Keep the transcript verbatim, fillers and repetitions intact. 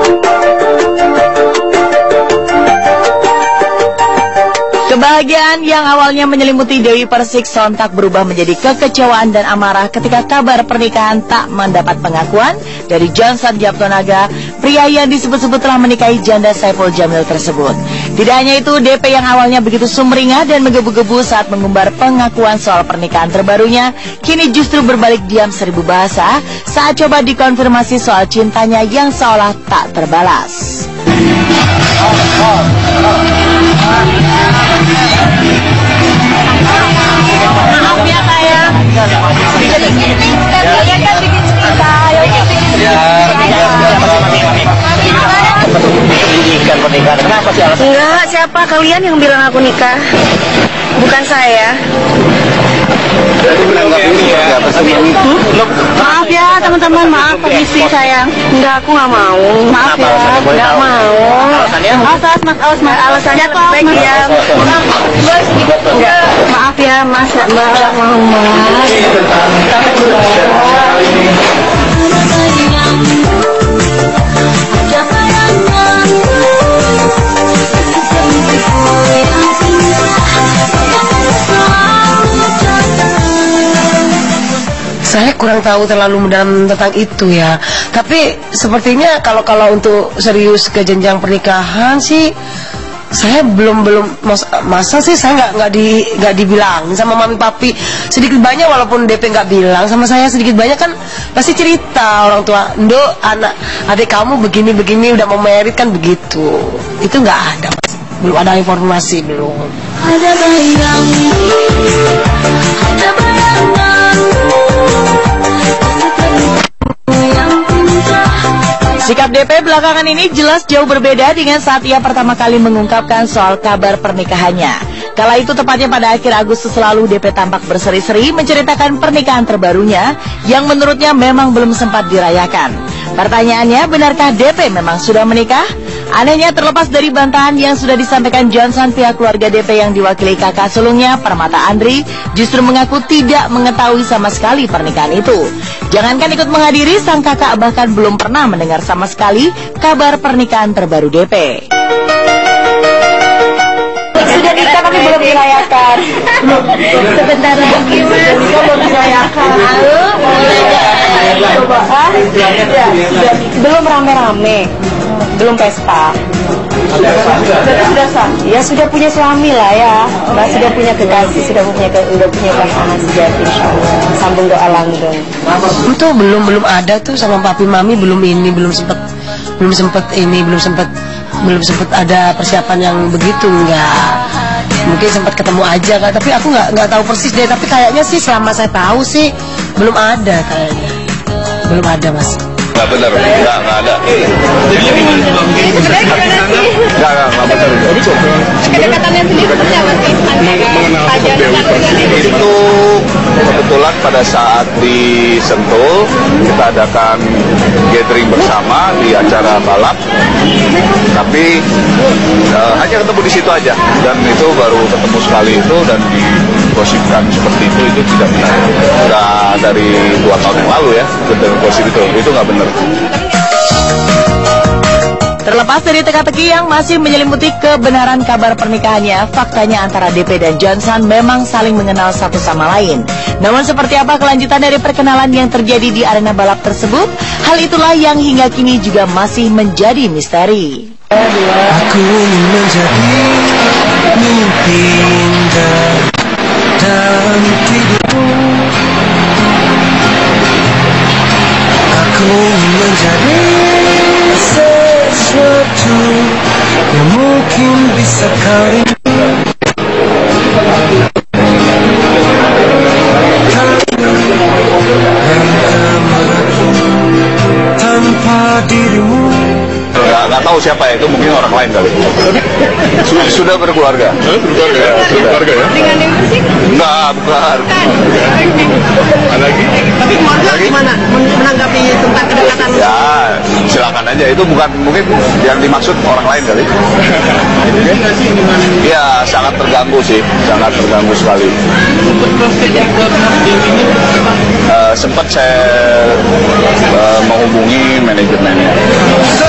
Kebahagiaan yang awalnya menyelimuti Dewi Persik sontak berubah menjadi kekecewaan dan amarah ketika kabar pernikahan tak mendapat pengakuan dari Johnson Japtonaga, pria yang disebut-sebut telah menikahi janda Saiful Jamil tersebut. Tidak hanya itu, D P yang awalnya begitu sumringah dan menggebu-gebu saat mengumbar pengakuan soal pernikahan terbarunya, kini justru berbalik diam seribu bahasa saat coba dikonfirmasi soal cintanya yang seolah tak terbalas. Maaf ya Kak ya. Jadi ini kalian kan bikin cerita, ya bikin cerita. Pernikahan, kenapa sih alasan? Enggak, siapa kalian yang bilang aku nikah? Bukan saya. Maaf ya teman-teman, maaf permisi sayang. Enggak, aku nggak mau. Maaf ya, nggak mau. Alasannya? Alas mas, alas mas, alasannya baik ya. Enggak, maaf ya mas, mbak mau mas. Saya kurang tahu terlalu mendalam tentang itu ya. Tapi sepertinya kalau kalau untuk serius ke jenjang pernikahan sih, saya belum belum mas, masa sih saya nggak nggak di nggak dibilang sama mami papi sedikit banyak, walaupun D P nggak bilang sama saya sedikit banyak kan pasti cerita orang tua, Ndo anak adik kamu begini begini udah mau merit kan begitu. Itu nggak ada, belum ada informasi belum. Ada bayang, ada bayangan. Sikap D P belakangan ini jelas jauh berbeda dengan saat ia pertama kali mengungkapkan soal kabar pernikahannya. Kala itu tepatnya pada akhir Agustus lalu, D P tampak berseri-seri menceritakan pernikahan terbarunya yang menurutnya memang belum sempat dirayakan. Pertanyaannya, benarkah D P memang sudah menikah? Anehnya, terlepas dari bantahan yang sudah disampaikan Johnson, pihak keluarga D P yang diwakili kakak sulungnya, Permata Andri, justru mengaku tidak mengetahui sama sekali pernikahan itu. Jangankan ikut menghadiri, sang kakak bahkan belum pernah mendengar sama sekali kabar pernikahan terbaru D P. Sudah nikah tapi belum dirayakan. Sebentar lagi mas, belum dirayakan. Lalu coba ah, belum rame-rame, belum pesta. Sudah sudah sah. Ya sudah punya suami lah ya. Mas sudah punya kekasih, sudah punya ke, sudah punya pasangan sejati insyaallah. Sambung doa langgeng. Itu belum belum ada tuh sama papi mami, belum ini belum sempat belum sempat ini belum sempat belum sempat ada persiapan yang begitu, enggak. Mungkin sempat ketemu aja kan, tapi aku nggak nggak tahu persis deh. Tapi kayaknya sih selama saya tahu sih belum ada kayaknya, belum ada mas. Nggak benar, nggak nggak ada. Nggak nggak nggak benar. Kedekatannya sendiri seperti apa sih? Itu kebetulan pada saat di Sentul kita adakan gathering bersama di acara balap, tapi uh, hanya ketemu di situ aja, dan itu baru ketemu sekali itu dan digosipkan seperti itu, itu tidak benar. Udah dari dua tahun yang lalu ya, dengan gosip itu, itu nggak benar. Terlepas dari teka-teki yang masih menyelimuti kebenaran kabar pernikahannya, faktanya antara D P dan Johnson memang saling mengenal satu sama lain. Namun seperti apa kelanjutan dari perkenalan yang terjadi di arena balap tersebut? Hal itulah yang hingga kini juga masih menjadi misteri. Aku menjadi mimpi indah dalam tidurmu. Aku menjadi sesuatu yang mungkin bisa kau rindu. Tanpa dirimu. Nggak tahu siapa ya, itu mungkin orang lain kali. Sudah, sudah berkeluarga. Berkeluarga ya? Berkeluarga ya? Dengan Dewi Persik? Enggak, bukan. Ada lagi? Tapi keluarga gimana menanggapi tentang kedekatan? Ya, silakan aja. Itu bukan mungkin yang dimaksud orang lain kali. Iya, sangat terganggu sih, sangat terganggu sekali. Uh, sempat saya uh, menghubungi manajemennya.